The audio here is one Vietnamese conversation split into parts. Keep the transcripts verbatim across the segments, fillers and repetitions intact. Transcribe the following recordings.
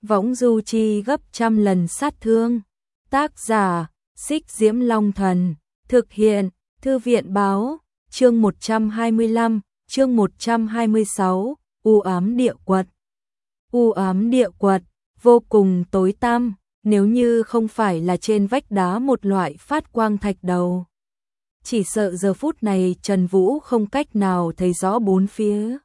võng du chi gấp trăm lần sát thương. Tác giả, Xích Diễm Long Thần, thực hiện, Thư viện Báo, chương một trăm hai mươi lăm, chương một trăm hai mươi sáu, u ám địa quật. U ám địa quật, vô cùng tối tăm, nếu như không phải là trên vách đá một loại phát quang thạch đầu. Chỉ sợ giờ phút này Trần Vũ không cách nào thấy rõ bốn phía.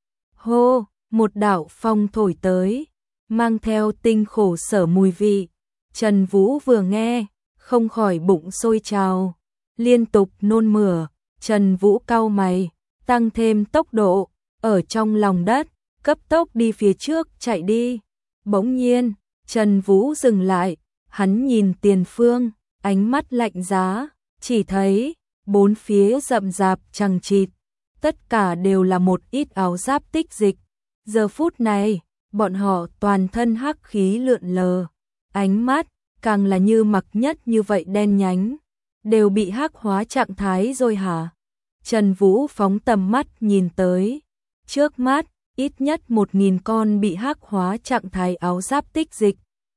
Hô, một đạo phong thổi tới, mang theo tinh khổ sở mùi vị. Trần Vũ vừa nghe, không khỏi bụng sôi trào, liên tục nôn mửa. Trần Vũ cau mày, tăng thêm tốc độ, ở trong lòng đất, cấp tốc đi phía trước chạy đi. Bỗng nhiên, Trần Vũ dừng lại, hắn nhìn tiền phương, ánh mắt lạnh giá, chỉ thấy bốn phía rậm rạp chằng chịt, tất cả đều là một ít áo giáp tích dịch. Giờ phút này, bọn họ toàn thân hắc khí lượn lờ, ánh mắt càng là như mặc nhất như vậy đen nhánh, đều bị hắc hóa trạng thái rồi hả? Trần Vũ phóng tầm mắt nhìn tới, trước mắt ít nhất một nghìn con bị hắc hóa trạng thái áo giáp tích dịch.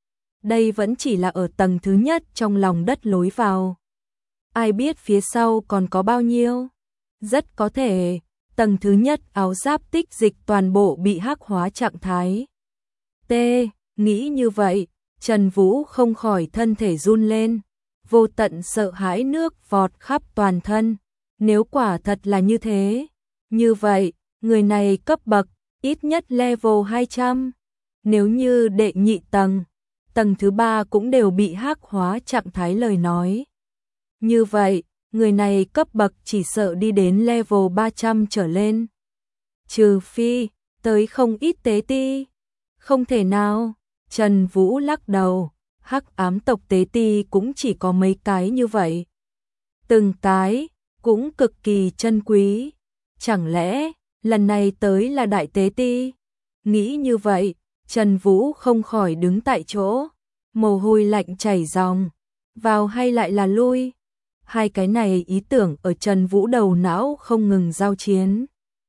Đây vẫn chỉ là ở tầng thứ nhất trong lòng đất lối vào. Ai biết phía sau còn có bao nhiêu? Rất có thể, tầng thứ nhất áo giáp tích dịch toàn bộ bị hắc hóa trạng thái. T, nghĩ như vậy, Trần Vũ không khỏi thân thể run lên, vô tận sợ hãi nước vọt khắp toàn thân. Nếu quả thật là như thế, như vậy, người này cấp bậc, ít nhất level hai trăm. Nếu như đệ nhị tầng, tầng thứ ba cũng đều bị hắc hóa trạng thái lời nói. Như vậy, người này cấp bậc chỉ sợ đi đến level ba trăm trở lên. Trừ phi, tới không ít tế ti. Không thể nào, Trần Vũ lắc đầu, hắc ám tộc tế ti cũng chỉ có mấy cái như vậy. Từng cái, cũng cực kỳ chân quý. Chẳng lẽ, lần này tới là đại tế ti? Nghĩ như vậy, Trần Vũ không khỏi đứng tại chỗ, mồ hôi lạnh chảy ròng, vào hay lại là lui? Hai cái này ý tưởng ở Trần Vũ đầu não không ngừng giao chiến.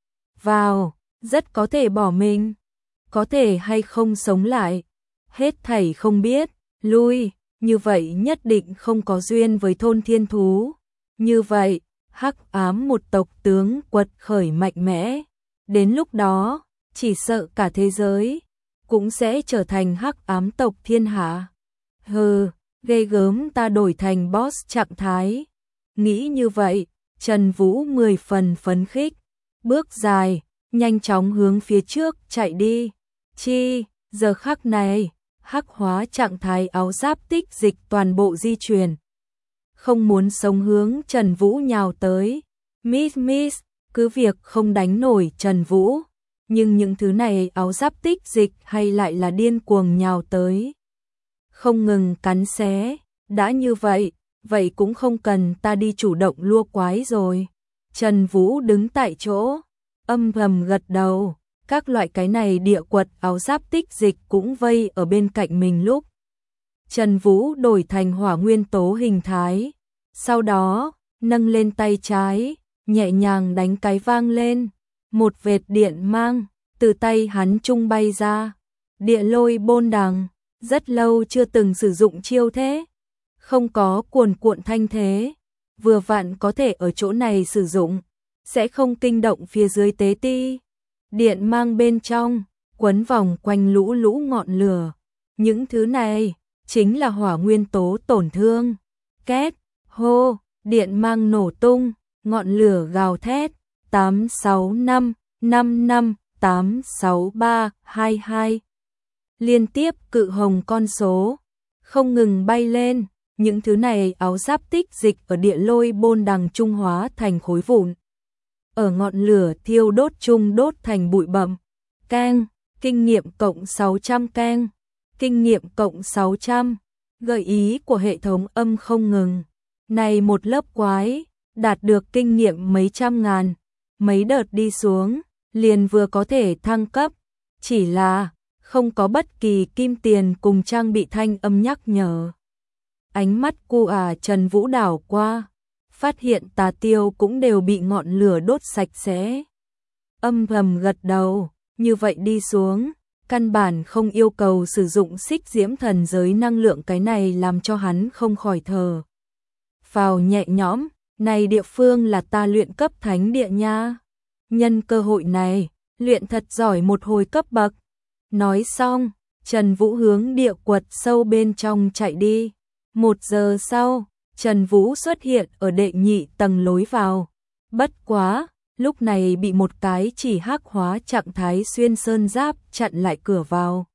Vào, rất có thể bỏ mình, có thể hay không sống lại, hết thảy không biết, lui, như vậy nhất định không có duyên với thôn thiên thú. Như vậy, hắc ám một tộc tướng quật khởi mạnh mẽ, đến lúc đó, chỉ sợ cả thế giới cũng sẽ trở thành hắc ám tộc thiên hạ. Hừ, ghê gớm, ta đổi thành boss trạng thái. Nghĩ như vậy, Trần Vũ mười phần phấn khích, bước dài, nhanh chóng hướng phía trước chạy đi. Chi, giờ khắc này, hắc hóa trạng thái áo giáp tích dịch toàn bộ di chuyển. Không muốn sống hướng Trần Vũ nhào tới. Miss Miss, cứ việc không đánh nổi Trần Vũ, nhưng những thứ này áo giáp tích dịch hay lại là điên cuồng nhào tới. Không ngừng cắn xé, đã như vậy, vậy cũng không cần ta đi chủ động lua quái rồi. Trần Vũ đứng tại chỗ, âm thầm gật đầu, các loại cái này địa quật áo giáp tích dịch cũng vây ở bên cạnh mình lúc. Trần Vũ đổi thành hỏa nguyên tố hình thái, sau đó, nâng lên tay trái, nhẹ nhàng đánh cái vang lên, một vệt điện mang, từ tay hắn trung bay ra. Địa lôi bôn đằng, rất lâu chưa từng sử dụng chiêu thế, không có cuồn cuộn thanh thế, vừa vặn có thể ở chỗ này sử dụng, sẽ không kinh động phía dưới tế ti. Điện mang bên trong, quấn vòng quanh lũ lũ ngọn lửa, những thứ này chính là hỏa nguyên tố tổn thương. Két, hô, điện mang nổ tung, ngọn lửa gào thét, tám sáu năm, năm năm, tám sáu ba, hai hai. Liên tiếp cự hồng con số, không ngừng bay lên, những thứ này áo giáp tích dịch ở địa lôi bôn đằng trung hóa thành khối vụn. Ở ngọn lửa thiêu đốt chung đốt thành bụi bặm. Keng, kinh nghiệm cộng sáu trăm keng, kinh nghiệm cộng sáu trăm, gợi ý của hệ thống âm không ngừng. Này một lớp quái, đạt được kinh nghiệm mấy trăm ngàn, mấy đợt đi xuống, liền vừa có thể thăng cấp, chỉ là không có bất kỳ kim tiền cùng trang bị thanh âm nhắc nhở. Ánh mắt cu à Trần Vũ đảo qua, phát hiện tà tiêu cũng đều bị ngọn lửa đốt sạch sẽ. Âm thầm gật đầu, như vậy đi xuống, căn bản không yêu cầu sử dụng xích diễm thần giới năng lượng, cái này làm cho hắn không khỏi thở phào nhẹ nhõm, này địa phương là ta luyện cấp thánh địa nha. Nhân cơ hội này, luyện thật giỏi một hồi cấp bậc. Nói xong, Trần Vũ hướng địa quật sâu bên trong chạy đi. Một giờ sau, Trần Vũ xuất hiện ở đệ nhị tầng lối vào. Bất quá, lúc này bị một cái chỉ hắc hóa trạng thái xuyên sơn giáp chặn lại cửa vào.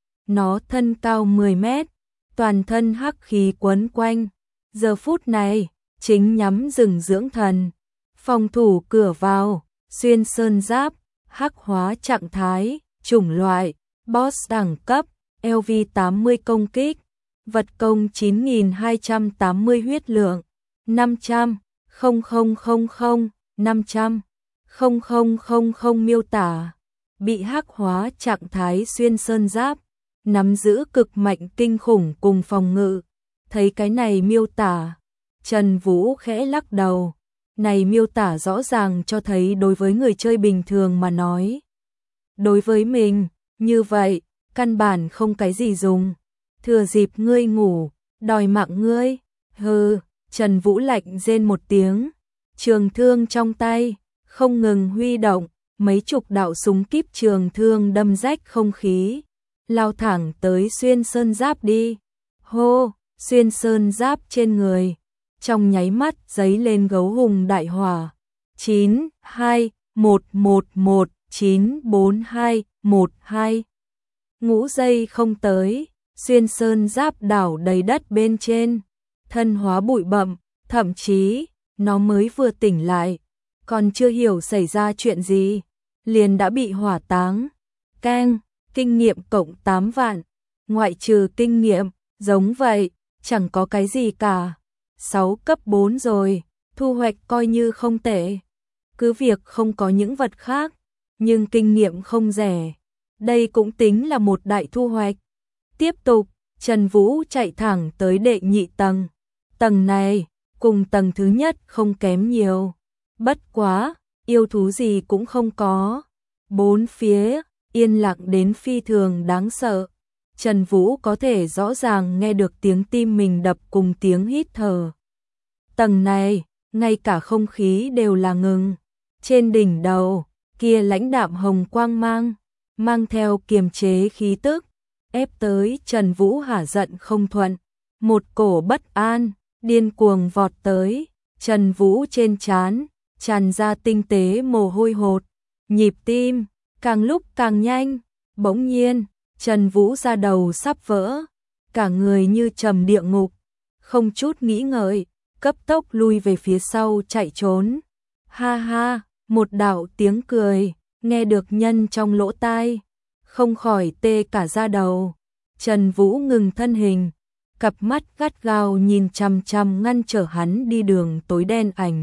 Nó thân cao mười mét, toàn thân hắc khí quấn quanh. Giờ phút này, chính nhắm rừng dưỡng thần. Phòng thủ cửa vào, xuyên sơn giáp, hắc hóa trạng thái, chủng loại, boss đẳng cấp, L V tám mươi công kích, vật công chín nghìn hai trăm tám mươi huyết lượng, năm trăm, không không không không, năm trăm, không không không không miêu tả. Bị hắc hóa trạng thái xuyên sơn giáp, nắm giữ cực mạnh kinh khủng cùng phòng ngự. Thấy cái này miêu tả, Trần Vũ khẽ lắc đầu. Này miêu tả rõ ràng cho thấy đối với người chơi bình thường mà nói. Đối với mình, như vậy, căn bản không cái gì dùng. Thừa dịp ngươi ngủ, đòi mạng ngươi. Hừ, Trần Vũ lạnh rên một tiếng. Trường thương trong tay, không ngừng huy động, mấy chục đạo súng kíp trường thương đâm rách không khí. Lao thẳng tới xuyên sơn giáp đi. Hô, xuyên sơn giáp trên người. Trong nháy mắt giấy lên gấu hùng đại hỏa. chín, hai, một, một, một, chín, bốn, hai, một, hai. Ngũ giây không tới, xuyên sơn giáp đảo đầy đất bên trên. Thân hóa bụi bặm, thậm chí, nó mới vừa tỉnh lại. Còn chưa hiểu xảy ra chuyện gì, liền đã bị hỏa táng. Keng, kinh nghiệm cộng tám vạn. Ngoại trừ kinh nghiệm, giống vậy, chẳng có cái gì cả. sáu cấp bốn rồi, thu hoạch coi như không tệ. Cứ việc không có những vật khác, nhưng kinh nghiệm không rẻ. Đây cũng tính là một đại thu hoạch. Tiếp tục, Trần Vũ chạy thẳng tới đệ nhị tầng. Tầng này, cùng tầng thứ nhất không kém nhiều. Bất quá, yêu thú gì cũng không có. Bốn phía, yên lặng đến phi thường đáng sợ. Trần Vũ có thể rõ ràng nghe được tiếng tim mình đập cùng tiếng hít thở. Tầng này, ngay cả không khí đều là ngừng. Trên đỉnh đầu, kia lãnh đạm hồng quang mang, mang theo kiềm chế khí tức, ép tới Trần Vũ hả giận không thuận. Một cổ bất an, điên cuồng vọt tới, Trần Vũ trên trán, tràn ra tinh tế mồ hôi hột. Nhịp tim, càng lúc càng nhanh, bỗng nhiên, Trần Vũ ra đầu sắp vỡ, cả người như trầm địa ngục, không chút nghĩ ngợi, cấp tốc lui về phía sau chạy trốn. Ha ha, một đạo tiếng cười, nghe được nhân trong lỗ tai, không khỏi tê cả da đầu. Trần Vũ ngừng thân hình, cặp mắt gắt gao nhìn chằm chằm ngăn trở hắn đi đường tối đen ảnh.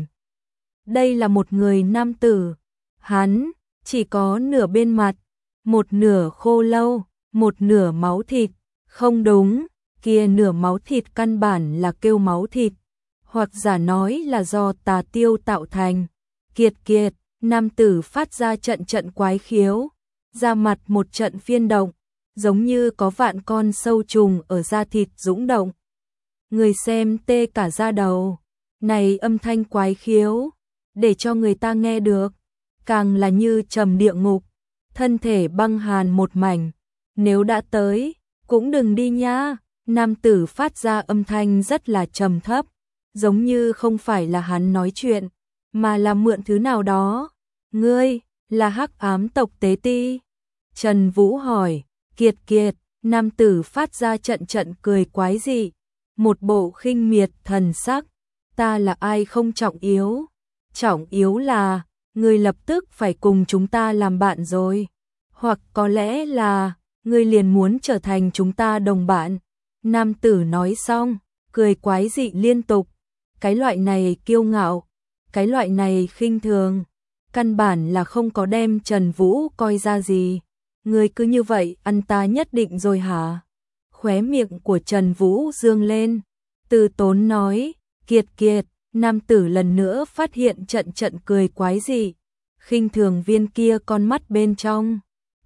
Đây là một người nam tử, hắn chỉ có nửa bên mặt, một nửa khô lâu, một nửa máu thịt. Không đúng, kia nửa máu thịt căn bản là kêu máu thịt, hoặc giả nói là do tà tiêu tạo thành. Kiệt kiệt, nam tử phát ra trận trận quái khiếu, da mặt một trận phiên động, giống như có vạn con sâu trùng ở da thịt dũng động. Người xem tê cả da đầu, này âm thanh quái khiếu, để cho người ta nghe được, càng là như trầm địa ngục, thân thể băng hàn một mảnh. Nếu đã tới, cũng đừng đi nha. Nam tử phát ra âm thanh rất là trầm thấp, giống như không phải là hắn nói chuyện, mà là mượn thứ nào đó. Ngươi, là hắc ám tộc tế ti? Trần Vũ hỏi. Kiệt kiệt, nam tử phát ra trận trận cười quái dị, một bộ khinh miệt thần sắc. Ta là ai không trọng yếu, trọng yếu là, ngươi lập tức phải cùng chúng ta làm bạn rồi. Hoặc có lẽ là, ngươi liền muốn trở thành chúng ta đồng bạn. Nam tử nói xong, cười quái dị liên tục. Cái loại này kiêu ngạo, cái loại này khinh thường, căn bản là không có đem Trần Vũ coi ra gì. Ngươi cứ như vậy ăn ta nhất định rồi hả? Khóe miệng của Trần Vũ dương lên, từ tốn nói. Kiệt kiệt, nam tử lần nữa phát hiện trận trận cười quái dị, khinh thường viên kia con mắt bên trong.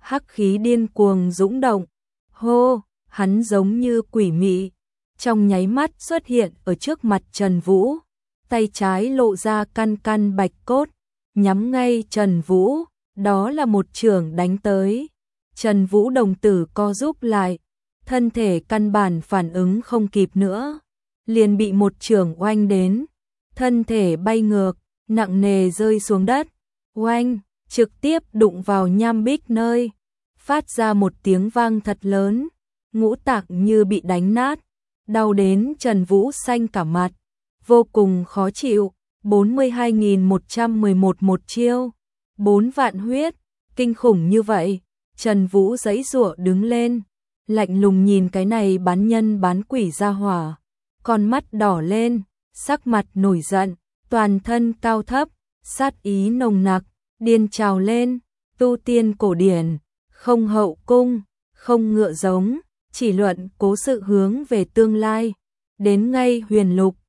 hắc khí điên cuồng dũng động. Hô, hắn giống như quỷ mị, trong nháy mắt xuất hiện ở trước mặt Trần Vũ, tay trái lộ ra căn căn bạch cốt, nhắm ngay Trần Vũ, đó là một chưởng đánh tới. Trần Vũ đồng tử co rúm lại, thân thể căn bản phản ứng không kịp nữa, liền bị một chưởng oanh đến, thân thể bay ngược, nặng nề rơi xuống đất, oanh, trực tiếp đụng vào nham bích nơi, phát ra một tiếng vang thật lớn, ngũ tạng như bị đánh nát, đau đến Trần Vũ xanh cả mặt, vô cùng khó chịu. bốn mươi hai nghìn một trăm mười một một chiêu, bốn vạn huyết, kinh khủng như vậy. Trần Vũ giãy giụa đứng lên, lạnh lùng nhìn cái này bán nhân bán quỷ ra hỏa, con mắt đỏ lên, sắc mặt nổi giận, toàn thân cao thấp, sát ý nồng nặc, điên trào lên, tu tiên cổ điển, không hậu cung, không ngựa giống, chỉ luận cố sự hướng về tương lai, đến ngay huyền lục,